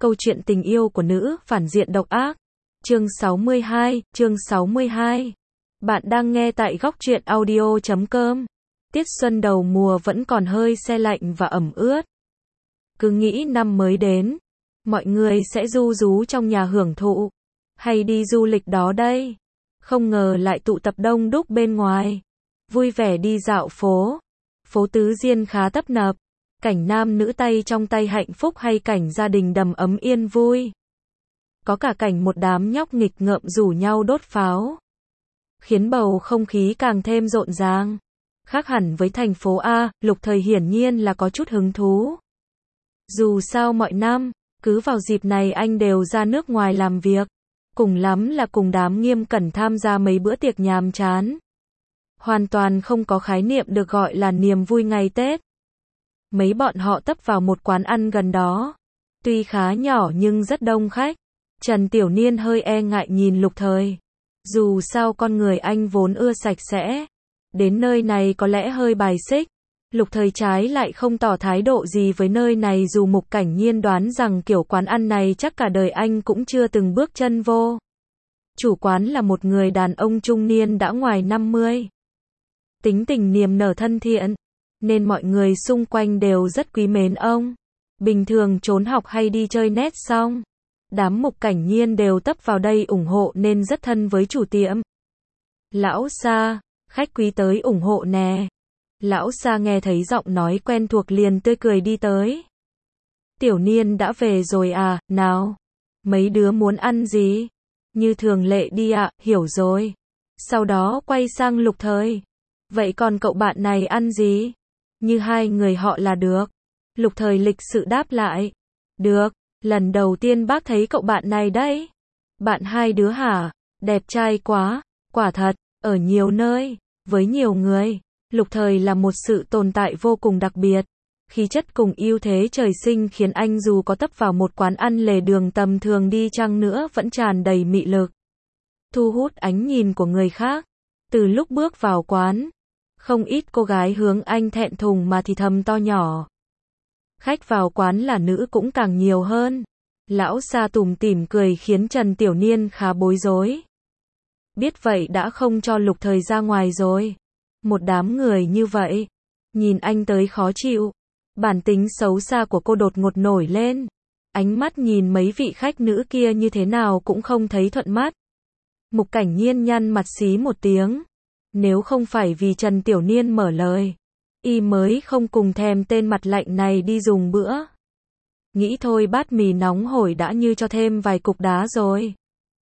Câu chuyện tình yêu của nữ phản diện độc ác. Chương 62. Bạn đang nghe tại góc truyện audio.com. Tiết xuân đầu mùa vẫn còn hơi se lạnh và ẩm ướt. Cứ nghĩ năm mới đến, mọi người sẽ ru rú trong nhà hưởng thụ, hay đi du lịch đó đây. Không ngờ lại tụ tập đông đúc bên ngoài, vui vẻ đi dạo phố. Phố Tứ Diên khá tấp nập, cảnh nam nữ tay trong tay hạnh phúc hay cảnh gia đình đầm ấm yên vui. Có cả cảnh một đám nhóc nghịch ngợm rủ nhau đốt pháo, khiến bầu không khí càng thêm rộn ràng. Khác hẳn với thành phố A, Lục Thời hiển nhiên là có chút hứng thú. Dù sao mọi năm, cứ vào dịp này anh đều ra nước ngoài làm việc, cùng lắm là cùng đám Nghiêm Cẩn tham gia mấy bữa tiệc nhàm chán. Hoàn toàn không có khái niệm được gọi là niềm vui ngày Tết. Mấy bọn họ tấp vào một quán ăn gần đó. Tuy khá nhỏ nhưng rất đông khách. Trần Tiểu Niên hơi e ngại nhìn Lục Thời. Dù sao con người anh vốn ưa sạch sẽ. Đến nơi này có lẽ hơi bài xích. Lục Thời trái lại không tỏ thái độ gì với nơi này, dù Mục Cảnh Nhiên đoán rằng kiểu quán ăn này chắc cả đời anh cũng chưa từng bước chân vô. Chủ quán là một người đàn ông trung niên đã ngoài 50. Tính tình niềm nở thân thiện, nên mọi người xung quanh đều rất quý mến ông. Bình thường trốn học hay đi chơi net xong, đám Mục Cảnh Nhiên đều tấp vào đây ủng hộ nên rất thân với chủ tiệm. Lão Sa, khách quý tới ủng hộ nè. Lão Sa nghe thấy giọng nói quen thuộc liền tươi cười đi tới. Tiểu Niên đã về rồi à, nào. Mấy đứa muốn ăn gì? Như thường lệ đi ạ, hiểu rồi. Sau đó quay sang Lục Thời. Vậy còn cậu bạn này ăn gì? Như hai người họ là được. Lục Thời lịch sự đáp lại. Được, lần đầu tiên bác thấy cậu bạn này đấy. Bạn hai đứa hả? Đẹp trai quá. Quả thật, ở nhiều nơi, với nhiều người, Lục Thời là một sự tồn tại vô cùng đặc biệt. Khí chất cùng ưu thế trời sinh khiến anh dù có tấp vào một quán ăn lề đường tầm thường đi chăng nữa vẫn tràn đầy mị lực, thu hút ánh nhìn của người khác. Từ lúc bước vào quán, không ít cô gái hướng anh thẹn thùng mà thì thầm to nhỏ. Khách vào quán là nữ cũng càng nhiều hơn. Lão Sa tủm tỉm cười khiến Trần Tiểu Niên khá bối rối. Biết vậy đã không cho Lục Thời ra ngoài rồi. Một đám người như vậy, nhìn anh tới khó chịu. Bản tính xấu xa của cô đột ngột nổi lên. Ánh mắt nhìn mấy vị khách nữ kia như thế nào cũng không thấy thuận mắt. Mục Cảnh Nhiên nhăn mặt xí một tiếng. Nếu không phải vì Trần Tiểu Niên mở lời, y mới không cùng thèm tên mặt lạnh này đi dùng bữa. Nghĩ thôi bát mì nóng hổi đã như cho thêm vài cục đá rồi.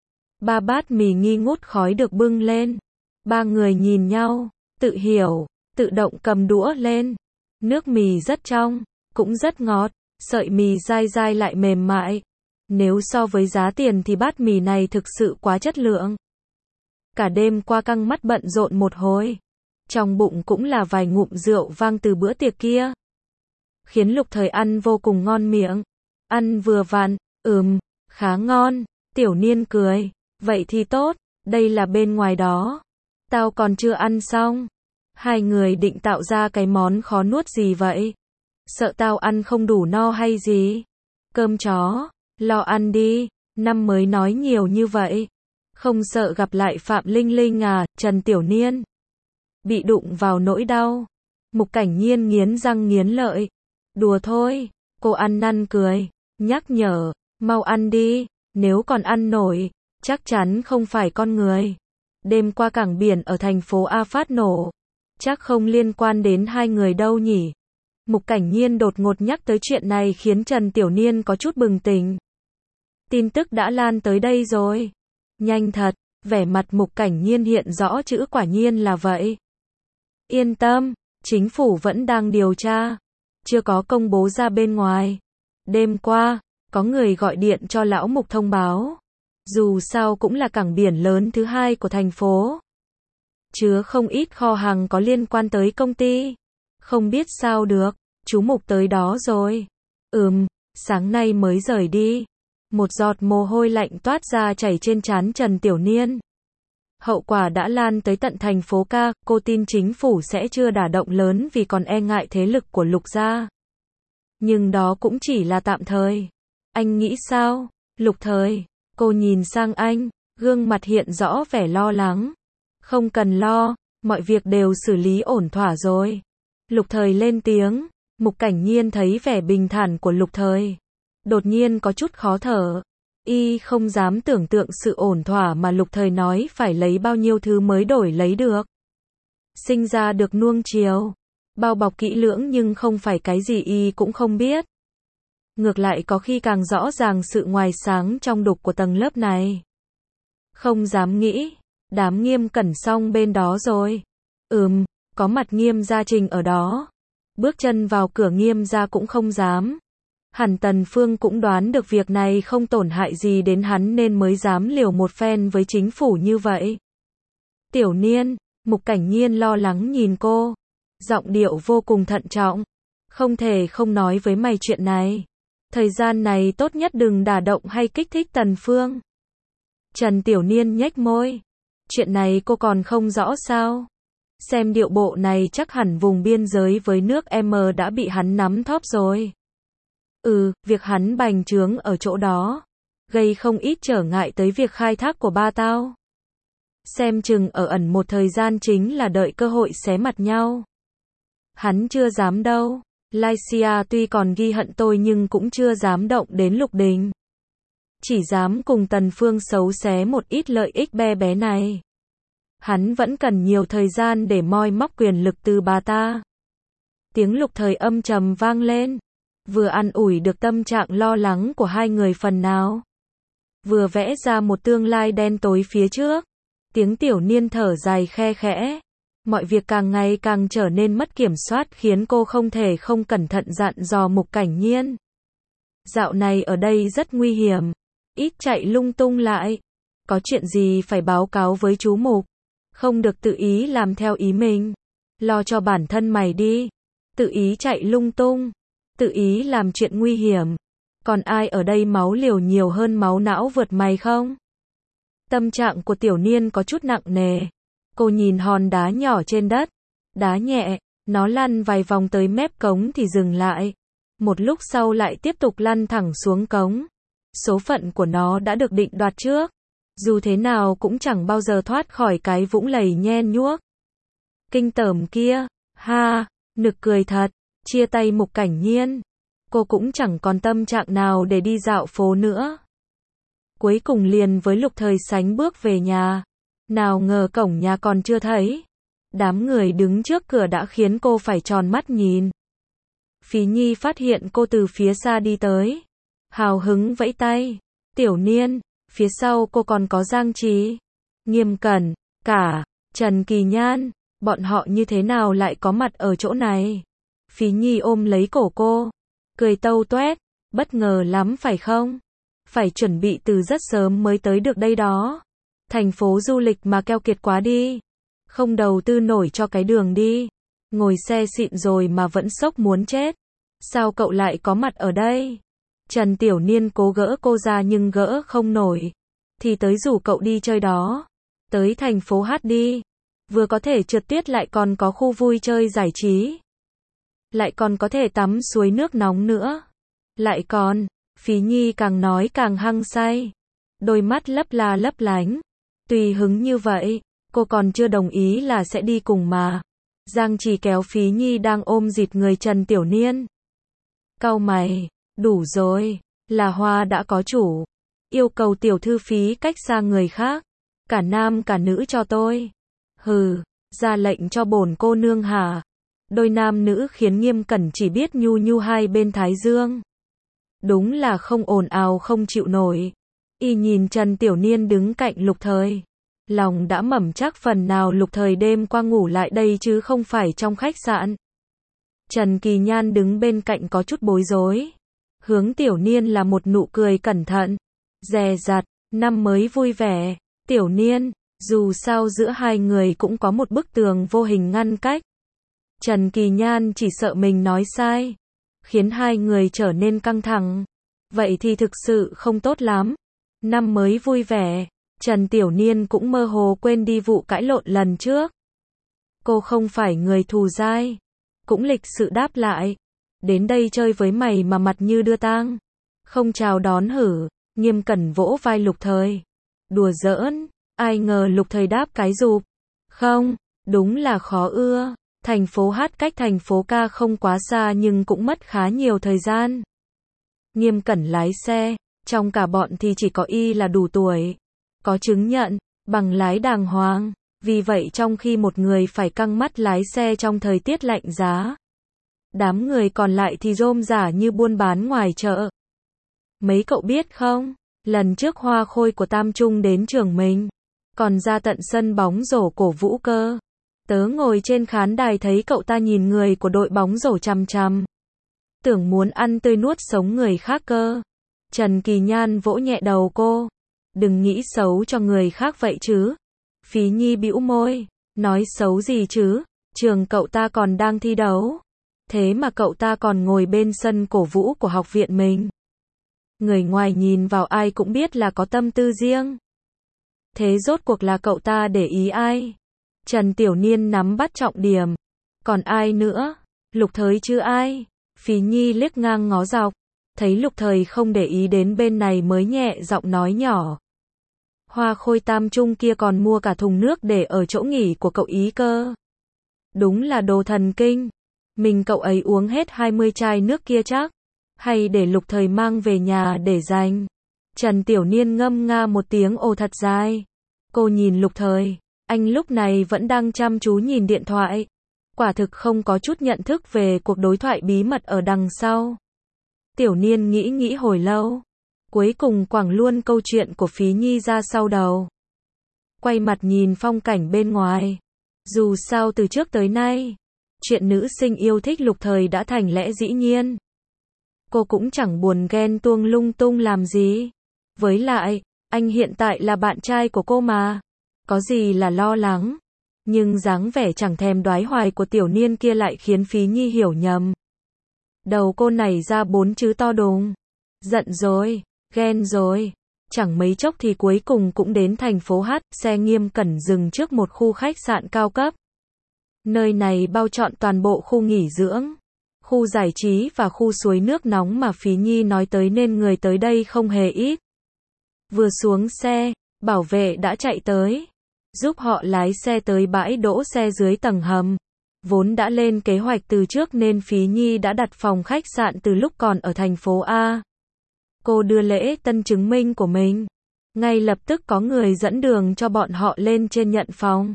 3 bát mì nghi ngút khói được bưng lên. 3 người nhìn nhau, tự hiểu, tự động cầm đũa lên. Nước mì rất trong, cũng rất ngọt, sợi mì dai dai lại mềm mại. Nếu so với giá tiền thì bát mì này thực sự quá chất lượng. Cả đêm qua căng mắt bận rộn một hồi, trong bụng cũng là vài ngụm rượu vang từ bữa tiệc kia, khiến Lục Thời ăn vô cùng ngon miệng. Ăn vừa vặn, khá ngon. Tiểu Niên cười, vậy thì tốt, đây là bên ngoài đó. Tao còn chưa ăn xong. Hai người định tạo ra cái món khó nuốt gì vậy? Sợ tao ăn không đủ no hay gì? Cơm chó, lo ăn đi, năm mới nói nhiều như vậy. Không sợ gặp lại Phạm Linh Linh à? Trần Tiểu Niên bị đụng vào nỗi đau. Mục Cảnh Nhiên nghiến răng nghiến lợi. Đùa thôi, cô ăn năn cười, nhắc nhở, mau ăn đi, nếu còn ăn nổi, chắc chắn không phải con người. Đêm qua cảng biển ở thành phố A phát nổ, chắc không liên quan đến hai người đâu nhỉ? Mục Cảnh Nhiên đột ngột nhắc tới chuyện này khiến Trần Tiểu Niên có chút bừng tỉnh. Tin tức đã lan tới đây rồi. Nhanh thật, vẻ mặt Mục Cảnh Nhiên hiện rõ chữ quả nhiên là vậy. Yên tâm, chính phủ vẫn đang điều tra, chưa có công bố ra bên ngoài. Đêm qua, có người gọi điện cho lão Mục thông báo. Dù sao cũng là cảng biển lớn thứ hai của thành phố, chứa không ít kho hàng có liên quan tới công ty. Không biết sao được, chú Mục tới đó rồi. Sáng nay mới rời đi. Một giọt mồ hôi lạnh toát ra chảy trên trán Trần Tiểu Niên. Hậu quả đã lan tới tận thành phố Ca, cô tin chính phủ sẽ chưa đả động lớn vì còn e ngại thế lực của Lục gia. Nhưng đó cũng chỉ là tạm thời. Anh nghĩ sao? Lục Thời, cô nhìn sang anh, gương mặt hiện rõ vẻ lo lắng. Không cần lo, mọi việc đều xử lý ổn thỏa rồi. Lục Thời lên tiếng, Mục Cảnh Nhiên thấy vẻ bình thản của Lục Thời. Đột nhiên có chút khó thở. Y không dám tưởng tượng sự ổn thỏa mà Lục Thời nói phải lấy bao nhiêu thứ mới đổi lấy được. Sinh ra được nuông chiều, bao bọc kỹ lưỡng nhưng không phải cái gì Y cũng không biết. Ngược lại có khi càng rõ ràng sự ngoài sáng trong đục của tầng lớp này. Không dám nghĩ, đám Nghiêm Cẩn Song bên đó rồi. Có mặt Nghiêm Gia Trình ở đó. Bước chân vào cửa Nghiêm Gia cũng không dám. Hẳn Tần Phương cũng đoán được việc này không tổn hại gì đến hắn nên mới dám liều một phen với chính phủ như vậy. Tiểu Niên, Mục Cảnh Nhiên lo lắng nhìn cô. Giọng điệu vô cùng thận trọng. Không thể không nói với mày chuyện này. Thời gian này tốt nhất đừng đả động hay kích thích Tần Phương. Trần Tiểu Niên nhếch môi. Chuyện này cô còn không rõ sao? Xem điệu bộ này chắc hẳn vùng biên giới với nước M đã bị hắn nắm thóp rồi. Việc hắn bành trướng ở chỗ đó, gây không ít trở ngại tới việc khai thác của ba tao. Xem chừng ở ẩn một thời gian chính là đợi cơ hội xé mặt nhau. Hắn chưa dám đâu. Lycia tuy còn ghi hận tôi nhưng cũng chưa dám động đến Lục Đình. Chỉ dám cùng Tần Phương xấu xé một ít lợi ích bé bé này. Hắn vẫn cần nhiều thời gian để moi móc quyền lực từ bà ta. Tiếng Lục Thời âm trầm vang lên. Vừa an ủi được tâm trạng lo lắng của hai người phần nào. Vừa vẽ ra một tương lai đen tối phía trước. Tiếng Tiểu Niên thở dài khe khẽ. Mọi việc càng ngày càng trở nên mất kiểm soát khiến cô không thể không cẩn thận dặn dò Mục Cảnh Nhiên. Dạo này ở đây rất nguy hiểm. Ít chạy lung tung lại. Có chuyện gì phải báo cáo với chú Mục. Không được tự ý làm theo ý mình. Lo cho bản thân mày đi. Tự ý chạy lung tung. Tự ý làm chuyện nguy hiểm. Còn ai ở đây máu liều nhiều hơn máu não vượt mày không? Tâm trạng của Tiểu Niên có chút nặng nề. Cô nhìn hòn đá nhỏ trên đất. Đá nhẹ, nó lăn vài vòng tới mép cống thì dừng lại. Một lúc sau lại tiếp tục lăn thẳng xuống cống. Số phận của nó đã được định đoạt trước. Dù thế nào cũng chẳng bao giờ thoát khỏi cái vũng lầy nhen nhuốc. Kinh tởm kia, ha, nực cười thật, chia tay Mục Cảnh Nhiên. Cô cũng chẳng còn tâm trạng nào để đi dạo phố nữa. Cuối cùng liền với Lục Thời sánh bước về nhà. Nào ngờ cổng nhà còn chưa thấy. Đám người đứng trước cửa đã khiến cô phải tròn mắt nhìn. Phí Nhi phát hiện cô từ phía xa đi tới. Hào hứng vẫy tay. Tiểu Niên, phía sau cô còn có Giang Trì, Nghiêm Cẩn, cả Trần Kỳ Nhan. Bọn họ như thế nào lại có mặt ở chỗ này? Phí Nhi ôm lấy cổ cô. Cười tâu toét. Bất ngờ lắm phải không? Phải chuẩn bị từ rất sớm mới tới được đây đó. Thành phố du lịch mà keo kiệt quá đi. Không đầu tư nổi cho cái đường đi. Ngồi xe xịn rồi mà vẫn sốc muốn chết. Sao cậu lại có mặt ở đây? Trần Tiểu Niên cố gỡ cô ra nhưng gỡ không nổi. Thì tới rủ cậu đi chơi đó. Tới thành phố Hát đi. Vừa có thể trượt tuyết lại còn có khu vui chơi giải trí. Lại còn có thể tắm suối nước nóng nữa. Lại còn, Phí Nhi càng nói càng hăng say. Đôi mắt lấp la lấp lánh. Tùy hứng như vậy, cô còn chưa đồng ý là sẽ đi cùng mà. Giang Trì kéo Phí Nhi đang ôm dịt người Trần Tiểu Niên. Cau mày, đủ rồi, là Hoa đã có chủ. Yêu cầu tiểu thư Phí cách xa người khác. Cả nam cả nữ cho tôi. Hừ, ra lệnh cho bổn cô nương hả? Đôi nam nữ khiến Nghiêm Cẩn chỉ biết nhu nhu hai bên thái dương. Đúng là không ồn ào không chịu nổi. Y nhìn Trần Tiểu Niên đứng cạnh Lục Thời. Lòng đã mẩm chắc phần nào Lục Thời đêm qua ngủ lại đây chứ không phải trong khách sạn. Trần Kỳ Nhan đứng bên cạnh có chút bối rối. Hướng Tiểu Niên là một nụ cười cẩn thận. Dè dặt, năm mới vui vẻ. Tiểu Niên, dù sao giữa hai người cũng có một bức tường vô hình ngăn cách. Trần Kỳ Nhan chỉ sợ mình nói sai. Khiến hai người trở nên căng thẳng. Vậy thì thực sự không tốt lắm. Năm mới vui vẻ. Trần Tiểu Niên cũng mơ hồ quên đi vụ cãi lộn lần trước. Cô không phải người thù dai. Cũng lịch sự đáp lại. Đến đây chơi với mày mà mặt như đưa tang. không chào đón hử, Nghiêm Cẩn vỗ vai Lục Thời. Đùa giỡn, ai ngờ Lục Thời đáp cái rụp. Không, đúng là khó ưa, thành phố Hát cách thành phố Ca không quá xa nhưng cũng mất khá nhiều thời gian. Nghiêm Cẩn lái xe, trong cả bọn thì chỉ có y là đủ tuổi, có chứng nhận, bằng lái đàng hoàng, vì vậy trong khi một người phải căng mắt lái xe trong thời tiết lạnh giá, đám người còn lại thì rôm rả như buôn bán ngoài chợ. Mấy cậu biết không, lần trước Hoa Khôi của Tam Trung đến trường mình, còn ra tận sân bóng rổ cổ vũ cơ. Tớ ngồi trên khán đài thấy cậu ta nhìn người của đội bóng rổ chằm chằm, tưởng muốn ăn tươi nuốt sống người khác cơ. Trần Kỳ Nhan vỗ nhẹ đầu cô. Đừng nghĩ xấu cho người khác vậy chứ. Phí Nhi bĩu môi, nói xấu gì chứ, trường cậu ta còn đang thi đấu. Thế mà cậu ta còn ngồi bên sân cổ vũ của học viện mình. Người ngoài nhìn vào ai cũng biết là có tâm tư riêng. Thế rốt cuộc là cậu ta để ý ai? Trần Tiểu Niên nắm bắt trọng điểm. Còn ai nữa? Lục Thời chứ ai? Phí Nhi liếc ngang ngó dọc, thấy Lục Thời không để ý đến bên này mới nhẹ giọng nói nhỏ. Hoa Khôi Tam Trung kia còn mua cả thùng nước để ở chỗ nghỉ của cậu ý cơ. Đúng là đồ thần kinh. Mình cậu ấy uống hết 20 chai nước kia chắc. Hay để Lục Thời mang về nhà để dành. Trần Tiểu Niên ngâm nga một tiếng ồ thật dài. Cô nhìn Lục Thời, anh lúc này vẫn đang chăm chú nhìn điện thoại. Quả thực không có chút nhận thức về cuộc đối thoại bí mật ở đằng sau. Tiểu Niên nghĩ hồi lâu, cuối cùng quẳng luôn câu chuyện của Phí Nhi ra sau đầu. Quay mặt nhìn phong cảnh bên ngoài. Dù sao từ trước tới nay, chuyện nữ sinh yêu thích Lục Thời đã thành lẽ dĩ nhiên. Cô cũng chẳng buồn ghen tuông lung tung làm gì. Với lại, anh hiện tại là bạn trai của cô mà. Có gì là lo lắng. Nhưng dáng vẻ chẳng thèm đoái hoài của Tiểu Niên kia lại khiến Phí Nhi hiểu nhầm. Đầu cô nảy ra 4 chữ to đùng. Giận rồi, ghen rồi. Chẳng mấy chốc thì cuối cùng cũng đến thành phố Hát, xe Nghiêm Cẩn dừng trước một khu khách sạn cao cấp. Nơi này bao trọn toàn bộ khu nghỉ dưỡng, khu giải trí và khu suối nước nóng mà Phí Nhi nói tới nên người tới đây không hề ít. Vừa xuống xe, bảo vệ đã chạy tới, giúp họ lái xe tới bãi đỗ xe dưới tầng hầm. Vốn đã lên kế hoạch từ trước nên Phí Nhi đã đặt phòng khách sạn từ lúc còn ở thành phố A. Cô đưa lễ tân chứng minh của mình. Ngay lập tức có người dẫn đường cho bọn họ lên trên nhận phòng.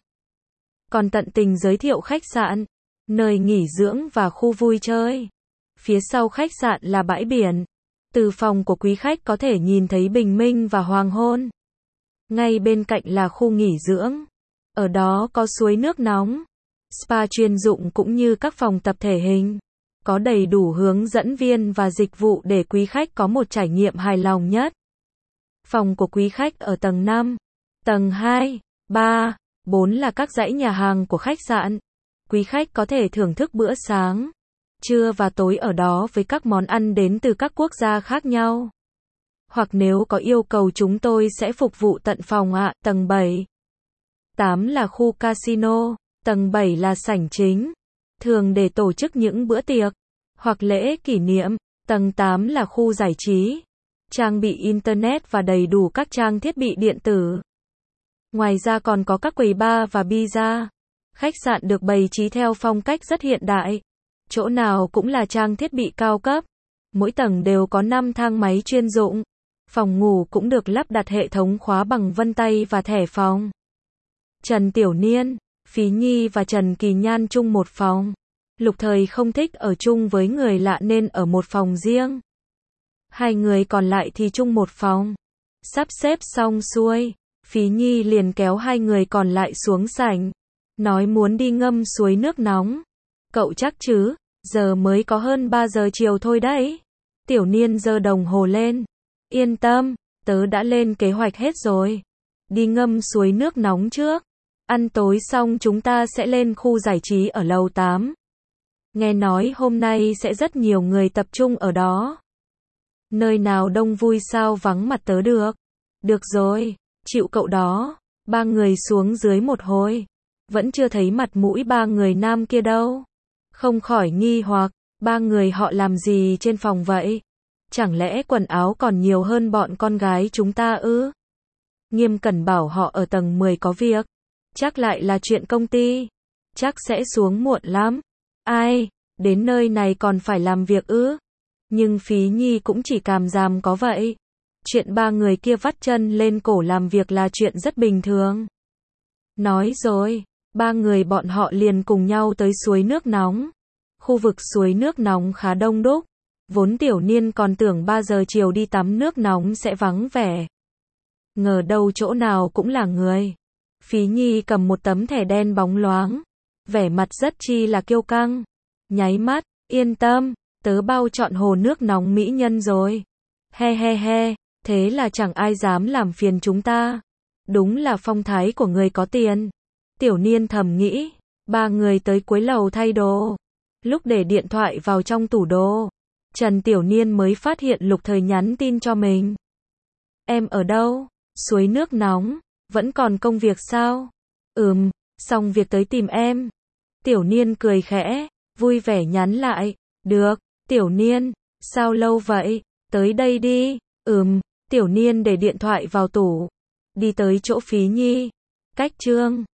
Còn tận tình giới thiệu khách sạn, nơi nghỉ dưỡng và khu vui chơi. Phía sau khách sạn là bãi biển. Từ phòng của quý khách có thể nhìn thấy bình minh và hoàng hôn. Ngay bên cạnh là khu nghỉ dưỡng. Ở đó có suối nước nóng, spa chuyên dụng cũng như các phòng tập thể hình. Có đầy đủ hướng dẫn viên và dịch vụ để quý khách có một trải nghiệm hài lòng nhất. Phòng của quý khách ở tầng 5, tầng 2, 3, 4 là các dãy nhà hàng của khách sạn. Quý khách có thể thưởng thức bữa sáng, trưa và tối ở đó với các món ăn đến từ các quốc gia khác nhau. Hoặc nếu có yêu cầu chúng tôi sẽ phục vụ tận phòng ạ. Tầng 7, 8 là khu casino, tầng 7 là sảnh chính, thường để tổ chức những bữa tiệc hoặc lễ kỷ niệm. Tầng 8 là khu giải trí, trang bị internet và đầy đủ các trang thiết bị điện tử. Ngoài ra còn có các quầy bar và pizza. Khách sạn được bày trí theo phong cách rất hiện đại. Chỗ nào cũng là trang thiết bị cao cấp. Mỗi tầng đều có 5 thang máy chuyên dụng. Phòng ngủ cũng được lắp đặt hệ thống khóa bằng vân tay và thẻ phòng. Trần Tiểu Niên, Phí Nhi và Trần Kỳ Nhan chung một phòng. Lục Thời không thích ở chung với người lạ nên ở một phòng riêng. Hai người còn lại thì chung một phòng. Sắp xếp xong xuôi, Phí Nhi liền kéo hai người còn lại xuống sảnh. Nói muốn đi ngâm suối nước nóng. Cậu chắc chứ, giờ mới có hơn 3 giờ chiều thôi đấy. Tiểu Niên giơ đồng hồ lên. Yên tâm, tớ đã lên kế hoạch hết rồi. Đi ngâm suối nước nóng trước. Ăn tối xong chúng ta sẽ lên khu giải trí ở lầu 8. Nghe nói hôm nay sẽ rất nhiều người tập trung ở đó. Nơi nào đông vui sao vắng mặt tớ được. Được rồi, chịu cậu đó. Ba người xuống dưới một hồi. Vẫn chưa thấy mặt mũi ba người nam kia đâu. Không khỏi nghi hoặc, ba người họ làm gì trên phòng vậy? Chẳng lẽ quần áo còn nhiều hơn bọn con gái chúng ta ư? Nghiêm Cẩn bảo họ ở tầng 10 có việc. Chắc lại là chuyện công ty. Chắc sẽ xuống muộn lắm. Ai, đến nơi này còn phải làm việc ư? Nhưng Phí Nhi cũng chỉ càm ràm có vậy. Chuyện ba người kia vắt chân lên cổ làm việc là chuyện rất bình thường. Nói rồi, ba người bọn họ liền cùng nhau tới suối nước nóng. Khu vực suối nước nóng khá đông đúc. Vốn Tiểu Niên còn tưởng 3 giờ chiều đi tắm nước nóng sẽ vắng vẻ. Ngờ đâu chỗ nào cũng là người. Phí Nhi cầm một tấm thẻ đen bóng loáng. Vẻ mặt rất chi là kiêu căng. Nháy mắt, yên tâm, tớ bao trọn hồ nước nóng mỹ nhân rồi. He he he, thế là chẳng ai dám làm phiền chúng ta. Đúng là phong thái của người có tiền. Tiểu Niên thầm nghĩ. Ba người tới cuối lầu thay đồ. Lúc để điện thoại vào trong tủ đồ, Trần Tiểu Niên mới phát hiện Lục Thời nhắn tin cho mình. Em ở đâu? Suối nước nóng. Vẫn còn công việc sao? Xong việc tới tìm em. Tiểu Niên cười khẽ, vui vẻ nhắn lại. Được, Tiểu Niên, sao lâu vậy? Tới đây đi. Tiểu Niên để điện thoại vào tủ. Đi tới chỗ Phí Nhi. Cách Trương